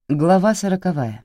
Глава 40.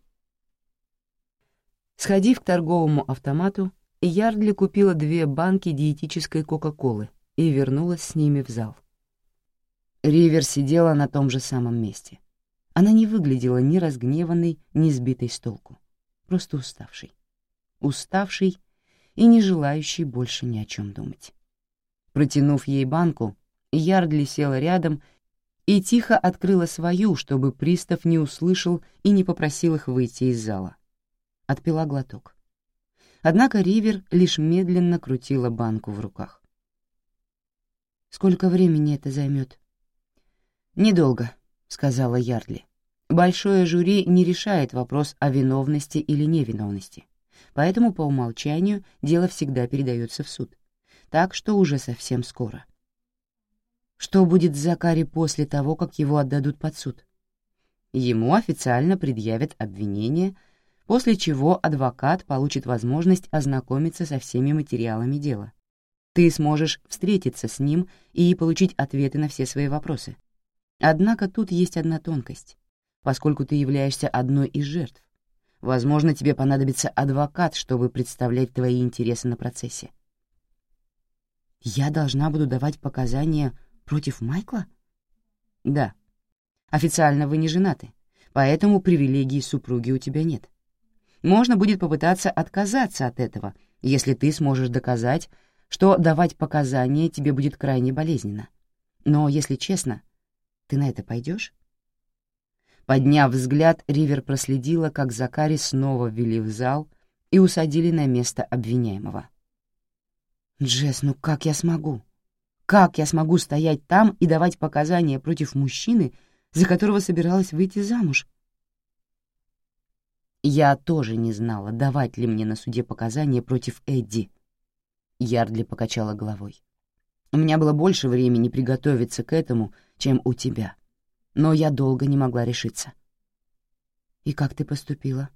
Сходив к торговому автомату, Ярдли купила 2 банки диетической Кока-Колы и вернулась с ними в зал. Ривер сидела на том же самом месте. Она не выглядела ни разгневанной, ни сбитой с толку, просто уставшей. Уставшей и не желающей больше ни о чем думать. Протянув ей банку, Ярдли села рядом и тихо открыла свою, чтобы пристав не услышал и не попросил их выйти из зала. Отпила глоток. Однако Ривер лишь медленно крутила банку в руках. «Сколько времени это займет?» «Недолго», — сказала Ярдли. «Большое жюри не решает вопрос о виновности или невиновности, поэтому по умолчанию дело всегда передается в суд, так что уже совсем скоро». Что будет с Закари после того, как его отдадут под суд? Ему официально предъявят обвинение, после чего адвокат получит возможность ознакомиться со всеми материалами дела. Ты сможешь встретиться с ним и получить ответы на все свои вопросы. Однако тут есть одна тонкость. Поскольку ты являешься одной из жертв, возможно, тебе понадобится адвокат, чтобы представлять твои интересы на процессе. Я должна буду давать показания против Майкла? Да. Официально вы не женаты, поэтому привилегий супруги у тебя нет. Можно будет попытаться отказаться от этого, если ты сможешь доказать, что давать показания тебе будет крайне болезненно. Но, если честно, ты на это пойдешь? Подняв взгляд, Ривер проследила, как Закари снова ввели в зал и усадили на место обвиняемого. «Джесс, ну как я смогу? Как я смогу стоять там и давать показания против мужчины, за которого собиралась выйти замуж?» Я тоже не знала, давать ли мне на суде показания против Эдди. Ярдли покачала головой. У меня было больше времени приготовиться к этому, чем у тебя. Но я долго не могла решиться. И как ты поступила?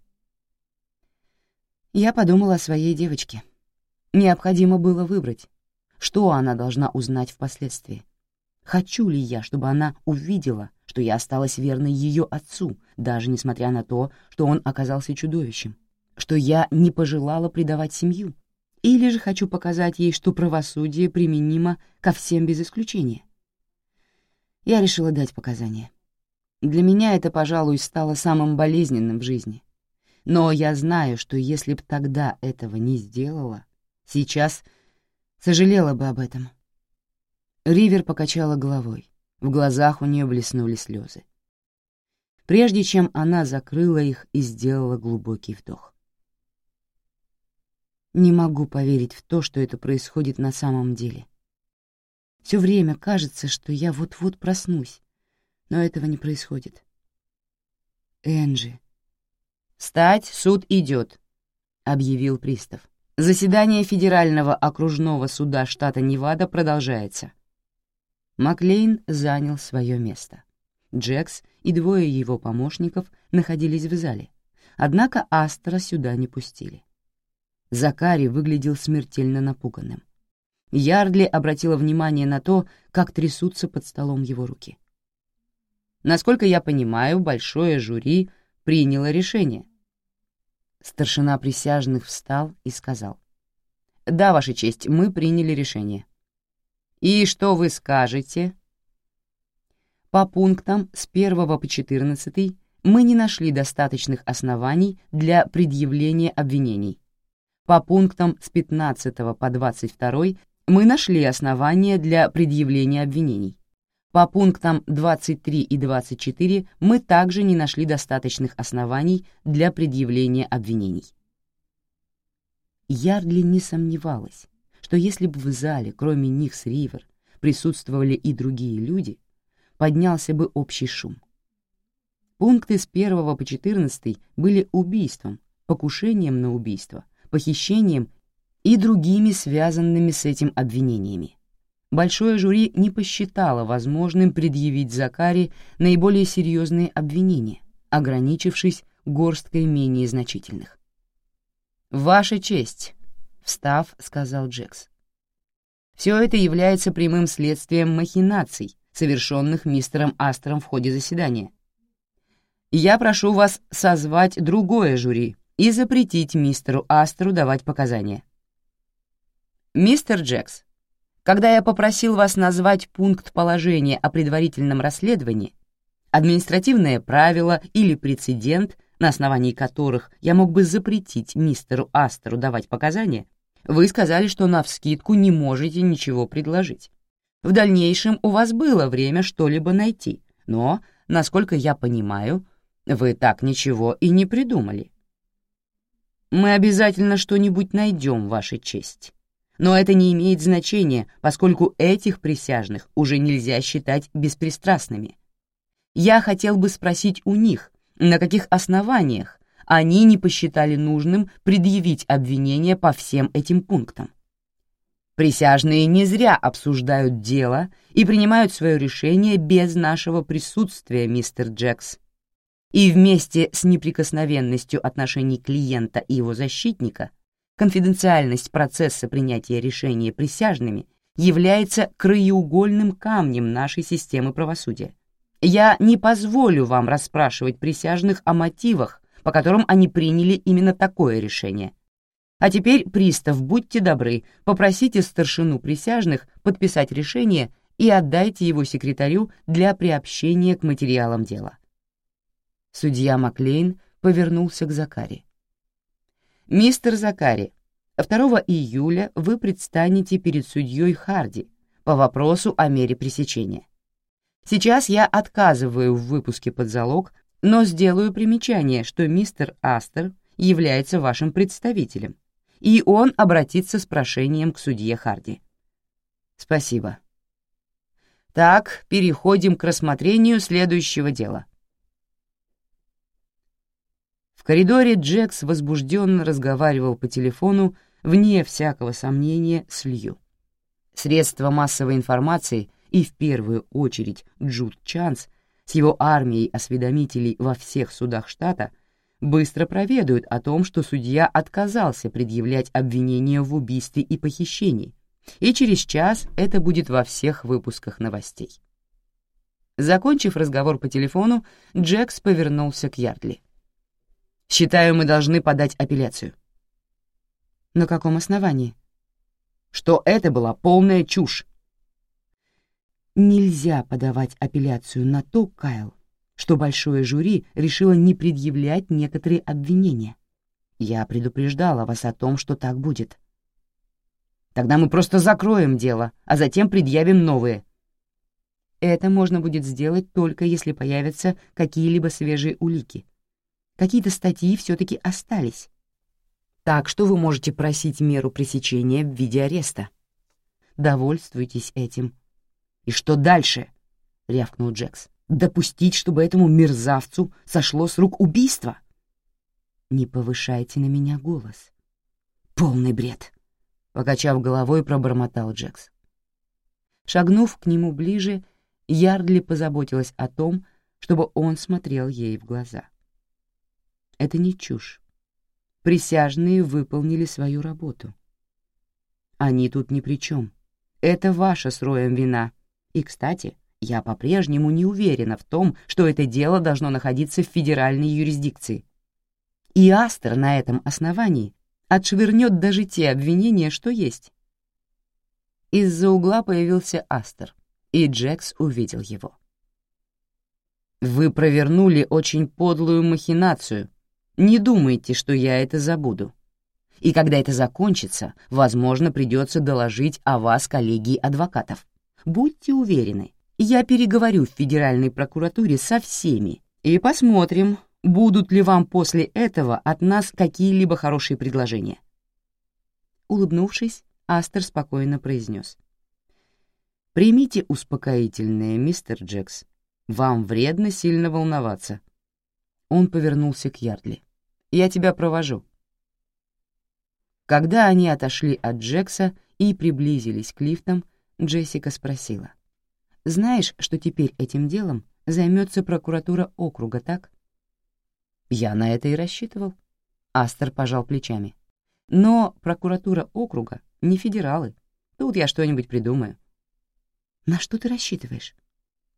Я подумала о своей девочке. Необходимо было выбрать, что она должна узнать впоследствии. Хочу ли я, чтобы она увидела, что я осталась верной ее отцу, даже несмотря на то, что он оказался чудовищем, что я не пожелала предавать семью? Или же хочу показать ей, что правосудие применимо ко всем без исключения? Я решила дать показания. Для меня это, пожалуй, стало самым болезненным в жизни. Но я знаю, что если б тогда этого не сделала, сейчас сожалела бы об этом. Ривер покачала головой. В глазах у нее блеснули слезы. Прежде чем она закрыла их и сделала глубокий вдох. Не могу поверить в то, что это происходит на самом деле. Все время кажется, что я вот-вот проснусь, но этого не происходит. Энджи. «Встать, суд идет», — объявил пристав. «Заседание Федерального окружного суда штата Невада продолжается». Маклейн занял свое место. Джекс и 2 его помощников находились в зале, однако Астера сюда не пустили. Закари выглядел смертельно напуганным. Ярдли обратила внимание на то, как трясутся под столом его руки. «Насколько я понимаю, большое жюри приняло решение». Старшина присяжных встал и сказал: «Да, Ваша честь, мы приняли решение». «И что вы скажете?» По пунктам с 1 по 14 мы не нашли достаточных оснований для предъявления обвинений. По пунктам с 15 по 22 мы нашли основания для предъявления обвинений. По пунктам 23 и 24 мы также не нашли достаточных оснований для предъявления обвинений. Ярдли не сомневалась, что если бы в зале, кроме них с Ривер, присутствовали и другие люди, поднялся бы общий шум. Пункты с 1 по 14 были убийством, покушением на убийство, похищением и другими связанными с этим обвинениями. Большое жюри не посчитало возможным предъявить Закари наиболее серьезные обвинения, ограничившись горсткой менее значительных. «Ваша честь», — встав, сказал Джекс. «Все это является прямым следствием махинаций, совершенных мистером Астером в ходе заседания. Я прошу вас созвать другое жюри и запретить мистеру Астеру давать показания. Мистер Джекс, когда я попросил вас назвать пункт положения о предварительном расследовании, административное правило или прецедент, на основании которых я мог бы запретить мистеру Астеру давать показания, вы сказали, что навскидку не можете ничего предложить. В дальнейшем у вас было время что-либо найти, но, насколько я понимаю, вы так ничего и не придумали. Мы обязательно что-нибудь найдем, Ваша честь. Но это не имеет значения, поскольку этих присяжных уже нельзя считать беспристрастными. Я хотел бы спросить у них, на каких основаниях они не посчитали нужным предъявить обвинение по всем этим пунктам. Присяжные не зря обсуждают дело и принимают свое решение без нашего присутствия, мистер Джекс. И вместе с неприкосновенностью отношений клиента и его защитника конфиденциальность процесса принятия решения присяжными является краеугольным камнем нашей системы правосудия. Я не позволю вам расспрашивать присяжных о мотивах, по которым они приняли именно такое решение. А теперь, пристав, будьте добры, попросите старшину присяжных подписать решение и отдайте его секретарю для приобщения к материалам дела. Судья Маклейн повернулся к Закари. «Мистер Закари, 2 июля вы предстанете перед судьей Харди по вопросу о мере пресечения. Сейчас я отказываю в выпуске под залог, но сделаю примечание, что мистер Астер является вашим представителем, и он обратится с прошением к судье Харди». «Спасибо. Так, переходим к рассмотрению следующего дела». В коридоре Джекс возбужденно разговаривал по телефону, вне всякого сомнения, с Лью. Средства массовой информации и, в первую очередь, Джуд Чанс с его армией осведомителей во всех судах штата быстро проведают о том, что судья отказался предъявлять обвинения в убийстве и похищении, и через час это будет во всех выпусках новостей. Закончив разговор по телефону, Джекс повернулся к Ярдли. «Считаю, мы должны подать апелляцию». «На каком основании?» «Что это была полная чушь». «Нельзя подавать апелляцию на то, Кайл, что большое жюри решило не предъявлять некоторые обвинения. Я предупреждала вас о том, что так будет». «Тогда мы просто закроем дело, а затем предъявим новые». «Это можно будет сделать только если появятся какие-либо свежие улики. Какие-то статьи все-таки остались. Так что вы можете просить меру пресечения в виде ареста. Довольствуйтесь этим». «И что дальше?» — рявкнул Джекс. «Допустить, чтобы этому мерзавцу сошло с рук убийство?» «Не повышайте на меня голос». «Полный бред», — покачав головой, пробормотал Джекс. Шагнув к нему ближе, Ярдли позаботилась о том, чтобы он смотрел ей в глаза. «Это не чушь. Присяжные выполнили свою работу. Они тут ни при чем. Это ваша с Роем вина. И, кстати, я по-прежнему не уверена в том, что это дело должно находиться в федеральной юрисдикции. И Астер на этом основании отшвырнет даже те обвинения, что есть». Из-за угла появился Астер, и Джекс увидел его. «Вы провернули очень подлую махинацию. Не думайте, что я это забуду. И когда это закончится, возможно, придется доложить о вас коллегии адвокатов. Будьте уверены, я переговорю в Федеральной прокуратуре со всеми и посмотрим, будут ли вам после этого от нас какие-либо хорошие предложения». Улыбнувшись, Астер спокойно произнес: «Примите успокоительное, мистер Джекс. Вам вредно сильно волноваться». Он повернулся к Ярдли. «Я тебя провожу». Когда они отошли от Джекса и приблизились к лифтам, Джессика спросила: «Знаешь, что теперь этим делом займется прокуратура округа, так?» «Я на это и рассчитывал». Астер пожал плечами. «Но прокуратура округа не федералы. Тут я что-нибудь придумаю». «На что ты рассчитываешь?»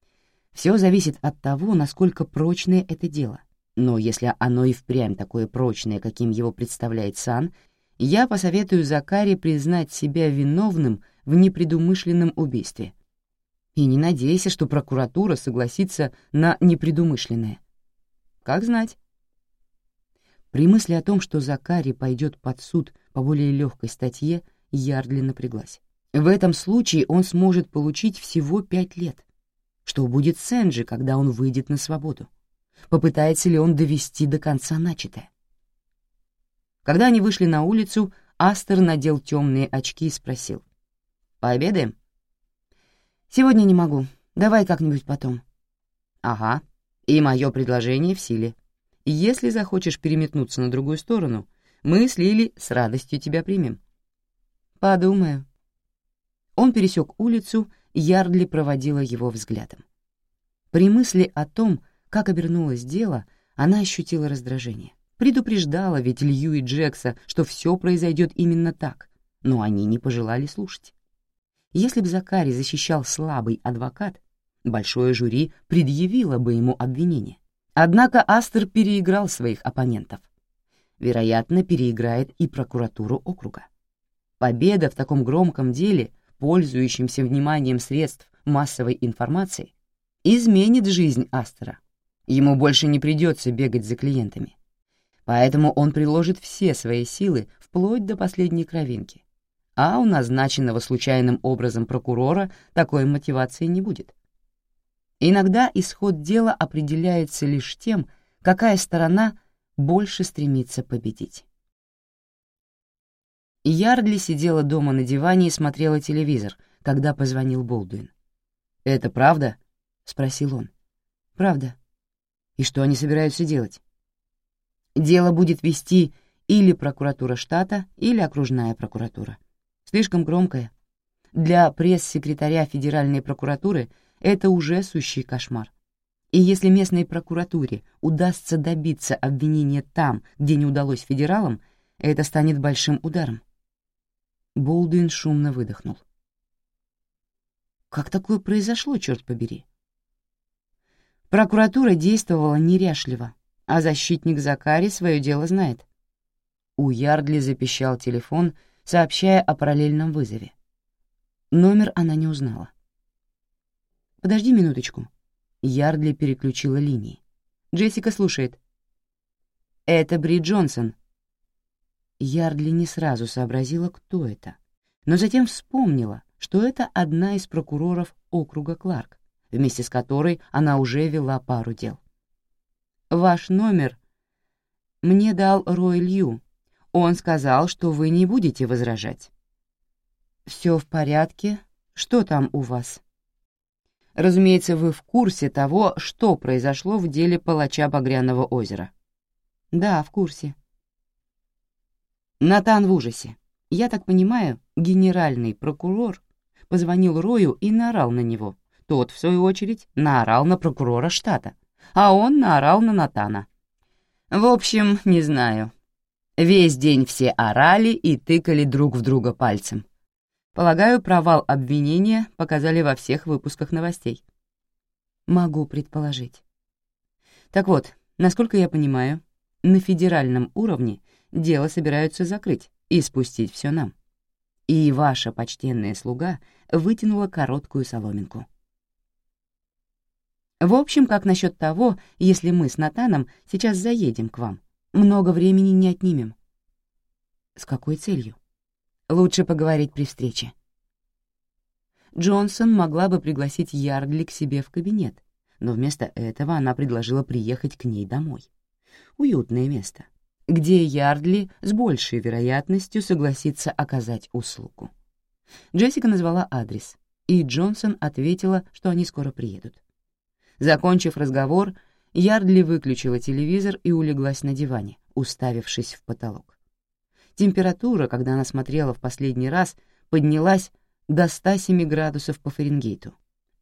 Все зависит от того, насколько прочное это дело. Но если оно и впрямь такое прочное, каким его представляет Сан, я посоветую Закари признать себя виновным в непредумышленном убийстве. И не надейся, что прокуратура согласится на непредумышленное. Как знать. При мысли о том, что Закари пойдет под суд по более легкой статье, Ярдли напряглась. В этом случае он сможет получить всего 5 лет. Что будет с Энджи, когда он выйдет на свободу? Попытается ли он довести до конца начатое? Когда они вышли на улицу, Астер надел темные очки и спросил. «Пообедаем?» «Сегодня не могу. Давай как-нибудь потом». «Ага. И мое предложение в силе. Если захочешь переметнуться на другую сторону, мы с Лили с радостью тебя примем». «Подумаю». Он пересек улицу, Ярдли проводила его взглядом. При мысли о том, как обернулось дело, она ощутила раздражение. Предупреждала ведь Лью и Джекса, что все произойдет именно так, но они не пожелали слушать. Если бы Закари защищал слабый адвокат, большое жюри предъявило бы ему обвинение. Однако Астер переиграл своих оппонентов. Вероятно, переиграет и прокуратуру округа. Победа в таком громком деле, пользующемся вниманием средств массовой информации, изменит жизнь Астера. Ему больше не придется бегать за клиентами. Поэтому он приложит все свои силы вплоть до последней кровинки. А у назначенного случайным образом прокурора такой мотивации не будет. Иногда исход дела определяется лишь тем, какая сторона больше стремится победить. Ярдли сидела дома на диване и смотрела телевизор, когда позвонил Болдуин. «Это правда?» — спросил он. «Правда. И что они собираются делать?» «Дело будет вести или прокуратура штата, или окружная прокуратура. Слишком громкое. Для пресс-секретаря Федеральной прокуратуры это уже сущий кошмар. И если местной прокуратуре удастся добиться обвинения там, где не удалось федералам, это станет большим ударом». Болдуин шумно выдохнул. «Как такое произошло, черт побери?» Прокуратура действовала неряшливо, а защитник Закари свое дело знает. У Ярдли запищал телефон, сообщая о параллельном вызове. Номер она не узнала. «Подожди минуточку». Ярдли переключила линии. «Джессика слушает». «Это Бри Джонсон». Ярдли не сразу сообразила, кто это, но затем вспомнила, что это одна из прокуроров округа Кларк, вместе с которой она уже вела пару дел. «Ваш номер мне дал Рой Лью. Он сказал, что вы не будете возражать». «Все в порядке. Что там у вас?» «Разумеется, вы в курсе того, что произошло в деле палача Багряного озера?» «Да, в курсе». Натан в ужасе. Я так понимаю, генеральный прокурор позвонил Рою и наорал на него. Тот, в свою очередь, наорал на прокурора штата, а он наорал на Натана. В общем, не знаю. Весь день все орали и тыкали друг в друга пальцем. Полагаю, провал обвинения показали во всех выпусках новостей. Могу предположить. Так вот, насколько я понимаю, на федеральном уровне дело собираются закрыть и спустить все нам. И ваша почтенная слуга вытянула короткую соломинку. В общем, как насчет того, если мы с Натаном сейчас заедем к вам? Много времени не отнимем. С какой целью? Лучше поговорить при встрече. Джонсон могла бы пригласить Ярдли к себе в кабинет, но вместо этого она предложила приехать к ней домой. Уютное место, где Ярдли с большей вероятностью согласится оказать услугу. Джессика назвала адрес, и Джонсон ответила, что они скоро приедут. Закончив разговор, Ярдли выключила телевизор и улеглась на диване, уставившись в потолок. Температура, когда она смотрела в последний раз, поднялась до 107 градусов по Фаренгейту,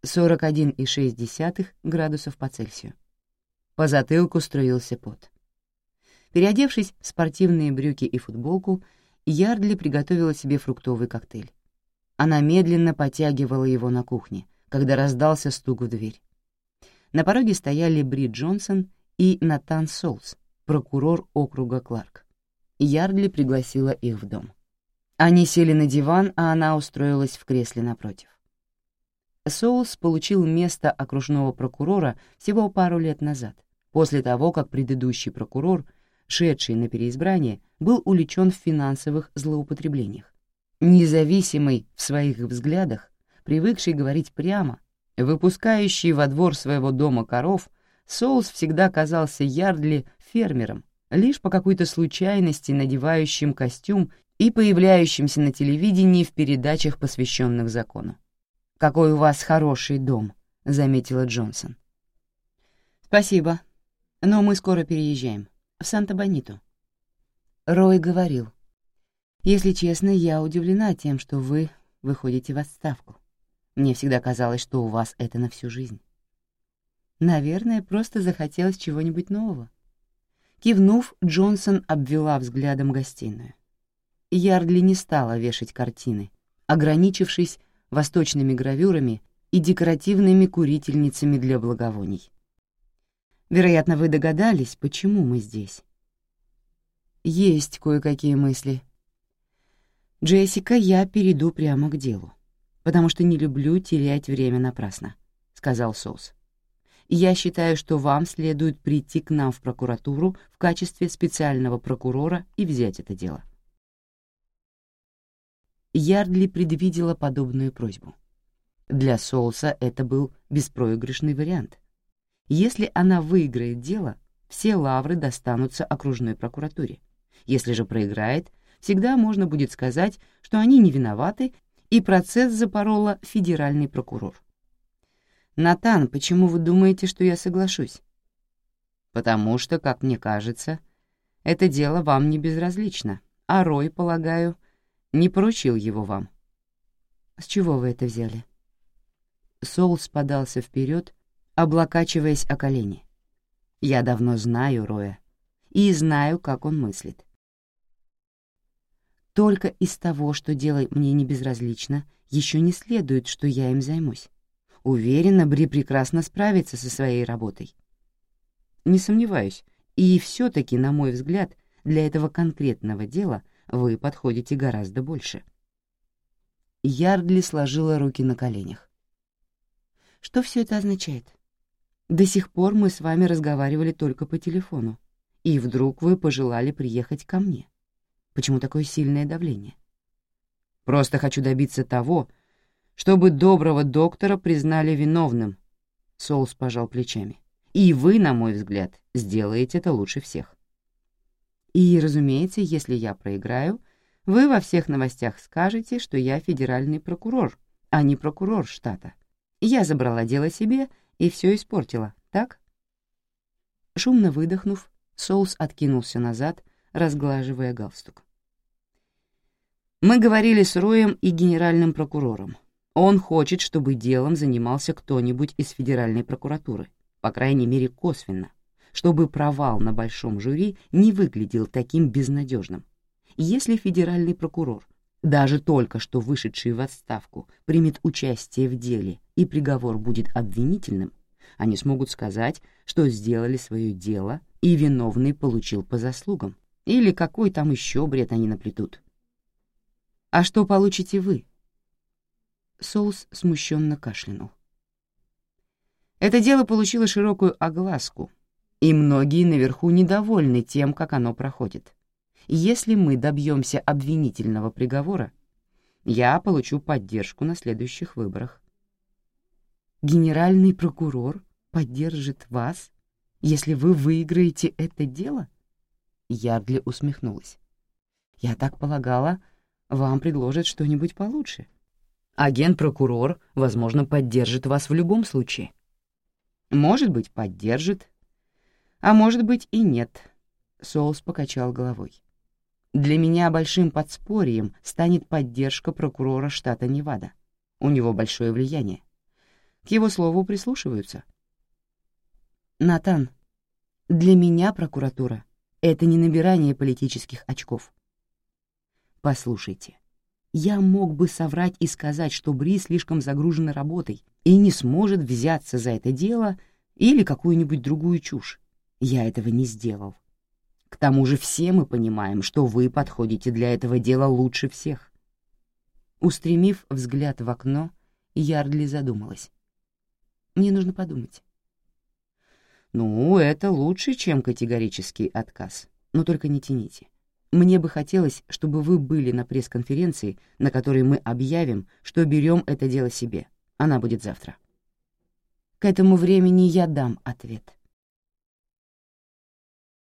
41,6 градусов по Цельсию. По затылку струился пот. Переодевшись в спортивные брюки и футболку, Ярдли приготовила себе фруктовый коктейль. Она медленно потягивала его на кухне, когда раздался стук в дверь. На пороге стояли Бри Джонсон и Натан Соулс, прокурор округа Кларк. Ярдли пригласила их в дом. Они сели на диван, а она устроилась в кресле напротив. Соулс получил место окружного прокурора всего пару лет назад, после того, как предыдущий прокурор, шедший на переизбрание, был уличен в финансовых злоупотреблениях. Независимый в своих взглядах, привыкший говорить прямо, выпускающий во двор своего дома коров, Соулс всегда казался Ярдли фермером, лишь по какой-то случайности надевающим костюм и появляющимся на телевидении в передачах, посвященных закону. «Какой у вас хороший дом», — заметила Джонсон. «Спасибо, но мы скоро переезжаем. В Санта-Бониту». Рой говорил: «Если честно, я удивлена тем, что вы выходите в отставку. Мне всегда казалось, что у вас это на всю жизнь». Наверное, просто захотелось чего-нибудь нового. Кивнув, Джонсон обвела взглядом гостиную. Ярдли не стала вешать картины, ограничившись восточными гравюрами и декоративными курительницами для благовоний. «Вероятно, вы догадались, почему мы здесь?» «Есть кое-какие мысли. Джессика, я перейду прямо к делу, потому что не люблю терять время напрасно», — сказал Соус. «Я считаю, что вам следует прийти к нам в прокуратуру в качестве специального прокурора и взять это дело». Ярдли предвидела подобную просьбу. Для Соуса это был беспроигрышный вариант. Если она выиграет дело, все лавры достанутся окружной прокуратуре. Если же проиграет, всегда можно будет сказать, что они не виноваты, и процесс запорола федеральный прокурор. «Натан, почему вы думаете, что я соглашусь?» «Потому что, как мне кажется, это дело вам не безразлично, а Рой, полагаю, не поручил его вам». «С чего вы это взяли?» Соулс подался вперед, облокачиваясь о колени. «Я давно знаю Роя и знаю, как он мыслит. Только из того, что дело мне не безразлично, еще не следует, что я им займусь. Уверена, Бри прекрасно справится со своей работой». «Не сомневаюсь, и все-таки, на мой взгляд, для этого конкретного дела вы подходите гораздо больше». Ярдли сложила руки на коленях. «Что все это означает? До сих пор мы с вами разговаривали только по телефону, и вдруг вы пожелали приехать ко мне. Почему такое сильное давление?» «Просто хочу добиться того, чтобы доброго доктора признали виновным», — Соулс пожал плечами. «И вы, на мой взгляд, сделаете это лучше всех. И, разумеется, если я проиграю, вы во всех новостях скажете, что я федеральный прокурор, а не прокурор штата. Я забрала дело себе и все испортила, так?» Шумно выдохнув, Соулс откинулся назад, разглаживая галстук. «Мы говорили с Роем и генеральным прокурором. Он хочет, чтобы делом занимался кто-нибудь из федеральной прокуратуры, по крайней мере косвенно, чтобы провал на большом жюри не выглядел таким безнадежным. Если федеральный прокурор, даже только что вышедший в отставку, примет участие в деле и приговор будет обвинительным, они смогут сказать, что сделали свое дело и виновный получил по заслугам, или какой там еще бред они наплетут. А что получите вы?» Соус смущенно кашлянул. «Это дело получило широкую огласку, и многие наверху недовольны тем, как оно проходит. Если мы добьемся обвинительного приговора, я получу поддержку на следующих выборах». «Генеральный прокурор поддержит вас, если вы выиграете это дело?» Ярдли усмехнулась. «Я так полагала, вам предложат что-нибудь получше. Агент-прокурор, возможно, поддержит вас в любом случае». «Может быть, поддержит, а может быть и нет», — Соулс покачал головой. «Для меня большим подспорьем станет поддержка прокурора штата Невада. У него большое влияние. К его слову прислушиваются». «Натан, для меня прокуратура — это не набирание политических очков. Послушайте, я мог бы соврать и сказать, что Бри слишком загружена работой и не сможет взяться за это дело, Или какую-нибудь другую чушь. Я этого не сделал. К тому же все мы понимаем, что вы подходите для этого дела лучше всех». Устремив взгляд в окно, Ярдли задумалась. «Мне нужно подумать». «Ну, это лучше, чем категорический отказ. Но только не тяните. Мне бы хотелось, чтобы вы были на пресс-конференции, на которой мы объявим, что берем это дело себе. Она будет завтра. К этому времени я дам ответ».